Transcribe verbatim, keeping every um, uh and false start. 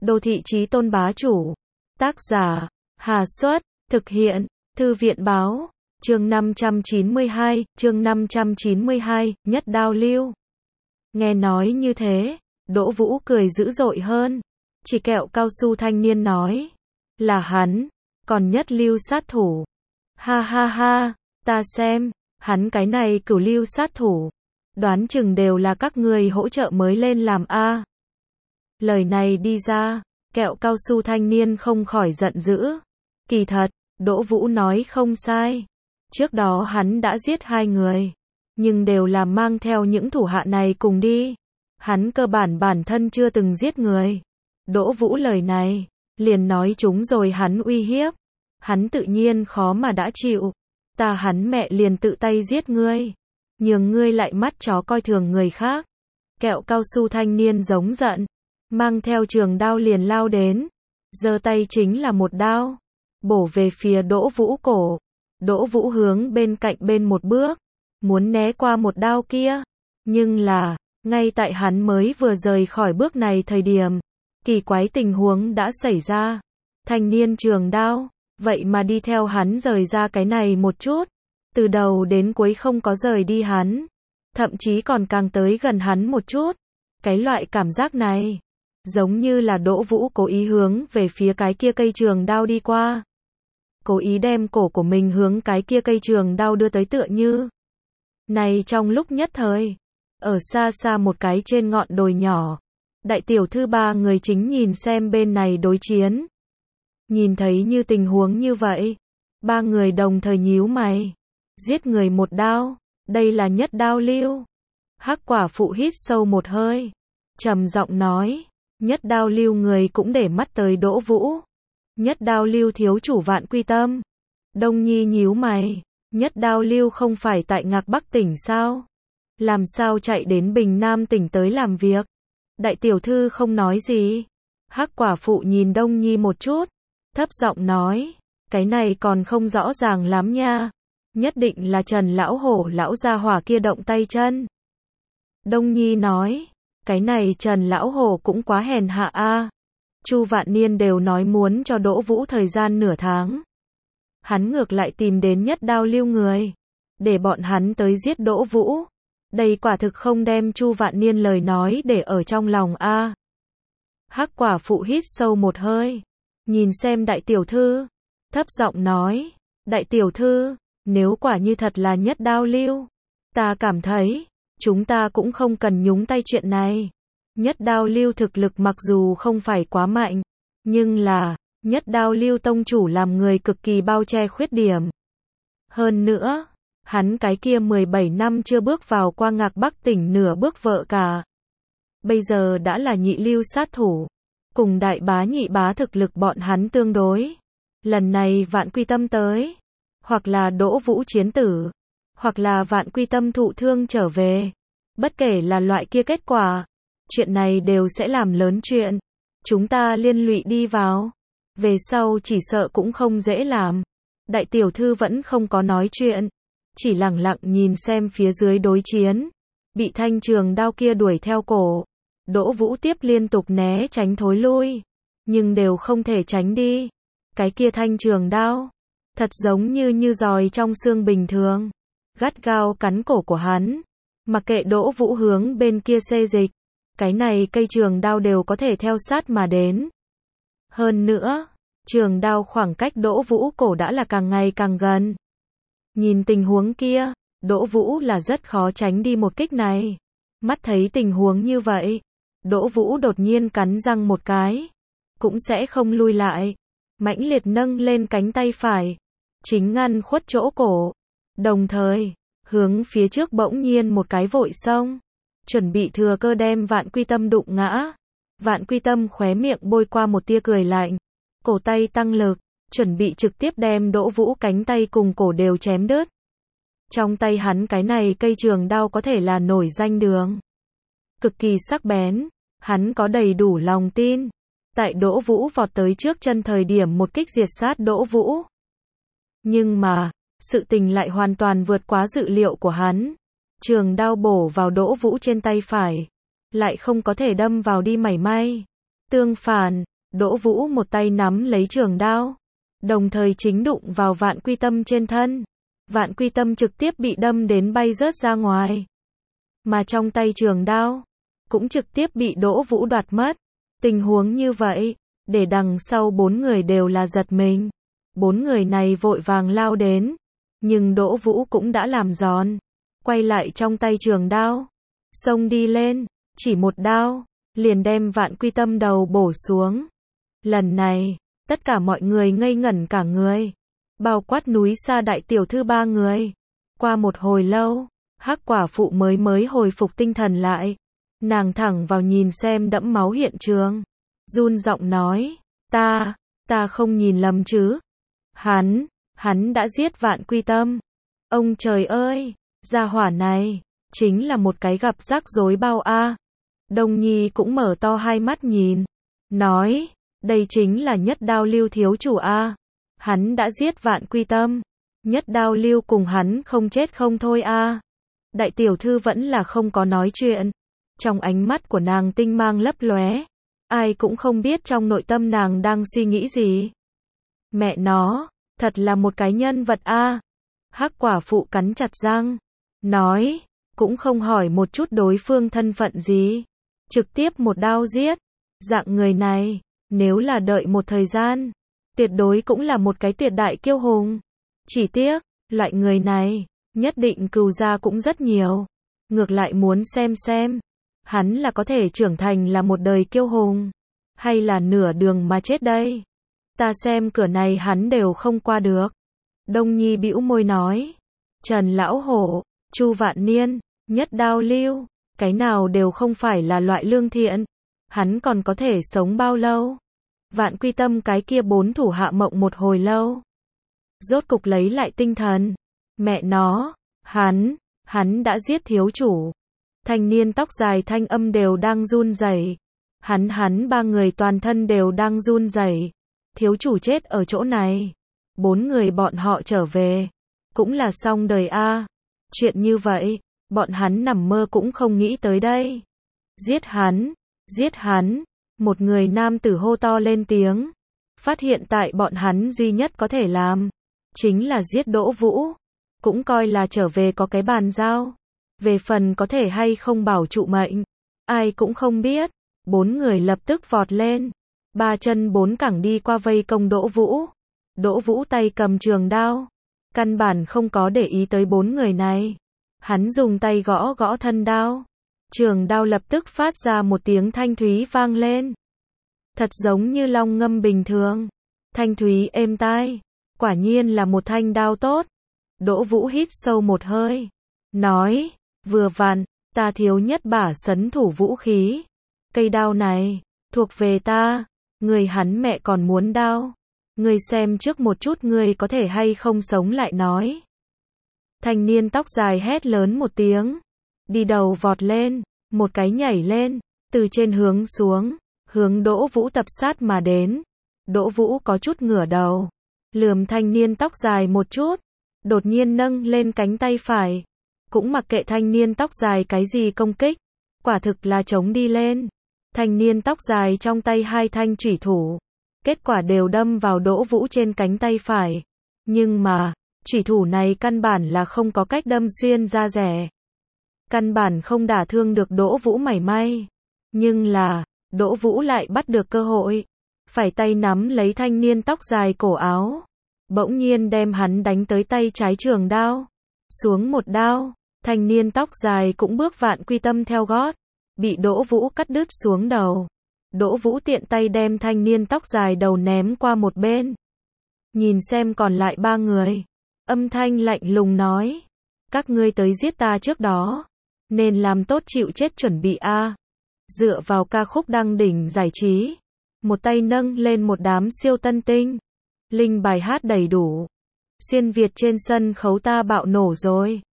Đô thị chí tôn bá chủ. Tác giả, Hà Xuất, thực hiện, Thư viện báo, chương năm trăm chín mươi hai, chương năm trăm chín mươi hai, nhất đao lưu. Nghe nói như thế, Đỗ Vũ cười dữ dội hơn. Chỉ kẹo cao su thanh niên nói, là hắn, còn nhất lưu sát thủ. Ha ha ha, ta xem, hắn cái này cửu lưu sát thủ. Đoán chừng đều là các người hỗ trợ mới lên làm a. Lời này đi ra, kẹo cao su thanh niên không khỏi giận dữ. Kỳ thật, Đỗ Vũ nói không sai. Trước đó hắn đã giết hai người, nhưng đều là mang theo những thủ hạ này cùng đi. Hắn cơ bản bản thân chưa từng giết người. Đỗ Vũ lời này, liền nói chúng rồi hắn uy hiếp. Hắn tự nhiên khó mà đã chịu. Ta hắn mẹ liền tự tay giết ngươi. Nhường ngươi lại mắt chó coi thường người khác. Kẹo cao su thanh niên giống giận. Mang theo trường đao liền lao đến. Giơ tay chính là một đao. Bổ về phía Đỗ Vũ cổ. Đỗ Vũ hướng bên cạnh bên một bước. Muốn né qua một đao kia. Nhưng là, ngay tại hắn mới vừa rời khỏi bước này thời điểm. Kỳ quái tình huống đã xảy ra. Thanh niên trường đao. Vậy mà đi theo hắn rời ra cái này một chút. Từ đầu đến cuối không có rời đi hắn. Thậm chí còn càng tới gần hắn một chút. Cái loại cảm giác này. Giống như là Đỗ Vũ cố ý hướng về phía cái kia cây trường đao đi qua. Cố ý đem cổ của mình hướng cái kia cây trường đao đưa tới tựa như. Này trong lúc nhất thời. Ở xa xa một cái trên ngọn đồi nhỏ. Đại tiểu thư ba người chính nhìn xem bên này đối chiến. Nhìn thấy như tình huống như vậy. Ba người đồng thời nhíu mày. Giết người một đao. Đây là nhất đao lưu. Hắc quả phụ hít sâu một hơi. Trầm giọng nói. Nhất đao lưu người cũng để mắt tới Đỗ Vũ. Nhất đao lưu thiếu chủ Vạn Quy Tâm. Đông Nhi nhíu mày. Nhất đao lưu không phải tại Ngạc Bắc tỉnh sao? Làm sao chạy đến Bình Nam tỉnh tới làm việc? Đại tiểu thư không nói gì. Hắc quả phụ nhìn Đông Nhi một chút. Thấp giọng nói. Cái này còn không rõ ràng lắm nha. Nhất định là Trần lão hổ lão gia hỏa kia động tay chân. Đông Nhi nói. Cái này Trần lão hổ cũng quá hèn hạ a. Chu Vạn Niên đều nói muốn cho Đỗ Vũ thời gian nửa tháng. Hắn ngược lại tìm đến nhất đao lưu người. Để bọn hắn tới giết Đỗ Vũ. Đây quả thực không đem Chu Vạn Niên lời nói để ở trong lòng a. Hắc quả phụ hít sâu một hơi. Nhìn xem đại tiểu thư. Thấp giọng nói. Đại tiểu thư, nếu quả như thật là nhất đao lưu. Ta cảm thấy, chúng ta cũng không cần nhúng tay chuyện này. Nhất đao lưu thực lực mặc dù không phải quá mạnh. Nhưng là, nhất đao lưu tông chủ làm người cực kỳ bao che khuyết điểm. Hơn nữa, hắn cái kia mười bảy năm chưa bước vào qua Ngạc Bắc tỉnh nửa bước vợ cả. Bây giờ đã là nhị lưu sát thủ. Cùng đại bá nhị bá thực lực bọn hắn tương đối. Lần này Vạn Quy Tâm tới. Hoặc là Đỗ Vũ chiến tử. Hoặc là Vạn Quy Tâm thụ thương trở về. Bất kể là loại kia kết quả. Chuyện này đều sẽ làm lớn chuyện. Chúng ta liên lụy đi vào. Về sau chỉ sợ cũng không dễ làm. Đại tiểu thư vẫn không có nói chuyện. Chỉ lặng lặng nhìn xem phía dưới đối chiến. Bị thanh trường đao kia đuổi theo cổ. Đỗ Vũ tiếp liên tục né tránh thối lui. Nhưng đều không thể tránh đi. Cái kia thanh trường đao. Thật giống như như giòi trong xương bình thường. Gắt gao cắn cổ của hắn. Mặc kệ Đỗ Vũ hướng bên kia xê dịch. Cái này cây trường đao đều có thể theo sát mà đến. Hơn nữa, trường đao khoảng cách Đỗ Vũ cổ đã là càng ngày càng gần. Nhìn tình huống kia, Đỗ Vũ là rất khó tránh đi một kích này. Mắt thấy tình huống như vậy, Đỗ Vũ đột nhiên cắn răng một cái. Cũng sẽ không lui lại. Mãnh liệt nâng lên cánh tay phải. Chính ngăn khuất chỗ cổ. Đồng thời, hướng phía trước bỗng nhiên một cái vội xông. Chuẩn bị thừa cơ đem Vạn Quy Tâm đụng ngã. Vạn Quy Tâm khóe miệng bôi qua một tia cười lạnh. Cổ tay tăng lực. Chuẩn bị trực tiếp đem Đỗ Vũ cánh tay cùng cổ đều chém đứt. Trong tay hắn cái này cây trường đao có thể là nổi danh đường. Cực kỳ sắc bén. Hắn có đầy đủ lòng tin. Tại Đỗ Vũ vọt tới trước chân thời điểm một kích diệt sát Đỗ Vũ. Nhưng mà, sự tình lại hoàn toàn vượt quá dự liệu của hắn. Trường đao bổ vào Đỗ Vũ trên tay phải. Lại không có thể đâm vào đi mảy may. Tương phản, Đỗ Vũ một tay nắm lấy trường đao, đồng thời chính đụng vào Vạn Quy Tâm trên thân. Vạn Quy Tâm trực tiếp bị đâm đến bay rớt ra ngoài. Mà trong tay trường đao, cũng trực tiếp bị Đỗ Vũ đoạt mất. Tình huống như vậy, để đằng sau bốn người đều là giật mình. Bốn người này vội vàng lao đến, nhưng Đỗ Vũ cũng đã làm giòn, quay lại trong tay trường đao, xông đi lên, chỉ một đao, liền đem Vạn Quy Tâm đầu bổ xuống. Lần này, tất cả mọi người ngây ngẩn cả người, bao quát núi xa đại tiểu thư ba người. Qua một hồi lâu, Hắc quả phụ mới mới hồi phục tinh thần lại. Nàng thẳng vào nhìn xem đẫm máu hiện trường, run giọng nói, ta, ta không nhìn lầm chứ. Hắn, hắn đã giết Vạn Quy Tâm. Ông trời ơi, gia hỏa này, chính là một cái gặp rắc rối bao a. Đông Nhi cũng mở to hai mắt nhìn, nói, đây chính là Nhất Đao Lưu thiếu chủ a. Hắn đã giết Vạn Quy Tâm. Nhất Đao Lưu cùng hắn không chết không thôi a. Đại tiểu thư vẫn là không có nói chuyện. Trong ánh mắt của nàng tinh mang lấp lóe, ai cũng không biết trong nội tâm nàng đang suy nghĩ gì. Mẹ nó, thật là một cái nhân vật a. Hắc quả phụ cắn chặt răng, nói, cũng không hỏi một chút đối phương thân phận gì, trực tiếp một đao giết. Dạng người này, nếu là đợi một thời gian, tuyệt đối cũng là một cái tuyệt đại kiêu hùng. Chỉ tiếc, loại người này, nhất định cừu gia cũng rất nhiều. Ngược lại muốn xem xem, hắn là có thể trưởng thành là một đời kiêu hùng, hay là nửa đường mà chết đây. Ta xem cửa này hắn đều không qua được. Đông Nhi bĩu môi nói, Trần Lão Hổ, Chu Vạn Niên, Nhất Đao Lưu, cái nào đều không phải là loại lương thiện. Hắn còn có thể sống bao lâu? Vạn Quy Tâm cái kia bốn thủ hạ mộng một hồi lâu, rốt cục lấy lại tinh thần. Mẹ nó, hắn, hắn đã giết thiếu chủ. Thanh niên tóc dài thanh âm đều đang run rẩy. Hắn hắn ba người toàn thân đều đang run rẩy. Thiếu chủ chết ở chỗ này. Bốn người bọn họ trở về, cũng là xong đời a. Chuyện như vậy, bọn hắn nằm mơ cũng không nghĩ tới đây. Giết hắn, giết hắn. Một người nam tử hô to lên tiếng. Phát hiện tại bọn hắn duy nhất có thể làm, chính là giết Đỗ Vũ. Cũng coi là trở về có cái bàn giao. Về phần có thể hay không bảo trụ mệnh, ai cũng không biết. Bốn người lập tức vọt lên, ba chân bốn cẳng đi qua vây công Đỗ Vũ. Đỗ Vũ tay cầm trường đao, căn bản không có để ý tới bốn người này. Hắn dùng tay gõ gõ thân đao, trường đao lập tức phát ra một tiếng thanh thúy vang lên. Thật giống như long ngâm bình thường, thanh thúy êm tai, quả nhiên là một thanh đao tốt. Đỗ Vũ hít sâu một hơi, nói, vừa vặn, ta thiếu nhất bả sấn thủ vũ khí. Cây đao này, thuộc về ta, người hắn mẹ còn muốn đao. Ngươi xem trước một chút ngươi có thể hay không sống lại nói. Thanh niên tóc dài hét lớn một tiếng, đi đầu vọt lên, một cái nhảy lên, từ trên hướng xuống, hướng Đỗ Vũ tập sát mà đến. Đỗ Vũ có chút ngửa đầu, lườm thanh niên tóc dài một chút, đột nhiên nâng lên cánh tay phải, cũng mặc kệ thanh niên tóc dài cái gì công kích, quả thực là chống đi lên. Thanh niên tóc dài trong tay hai thanh chủy thủ, kết quả đều đâm vào Đỗ Vũ trên cánh tay phải. Nhưng mà, chủy thủ này căn bản là không có cách đâm xuyên da rẻ. Căn bản không đả thương được Đỗ Vũ mảy may. Nhưng là, Đỗ Vũ lại bắt được cơ hội, phải tay nắm lấy thanh niên tóc dài cổ áo, bỗng nhiên đem hắn đánh tới tay trái trường đao. Xuống một đao, thanh niên tóc dài cũng bước Vạn Quy Tâm theo gót, bị Đỗ Vũ cắt đứt xuống đầu. Đỗ Vũ tiện tay đem thanh niên tóc dài đầu ném qua một bên. Nhìn xem còn lại ba người, âm thanh lạnh lùng nói, các ngươi tới giết ta trước đó, nên làm tốt chịu chết chuẩn bị a. Dựa vào ca khúc đăng đỉnh giải trí, một tay nâng lên một đám siêu tân tinh, linh bài hát đầy đủ. Xuyên Việt trên sân khấu ta bạo nổ rồi.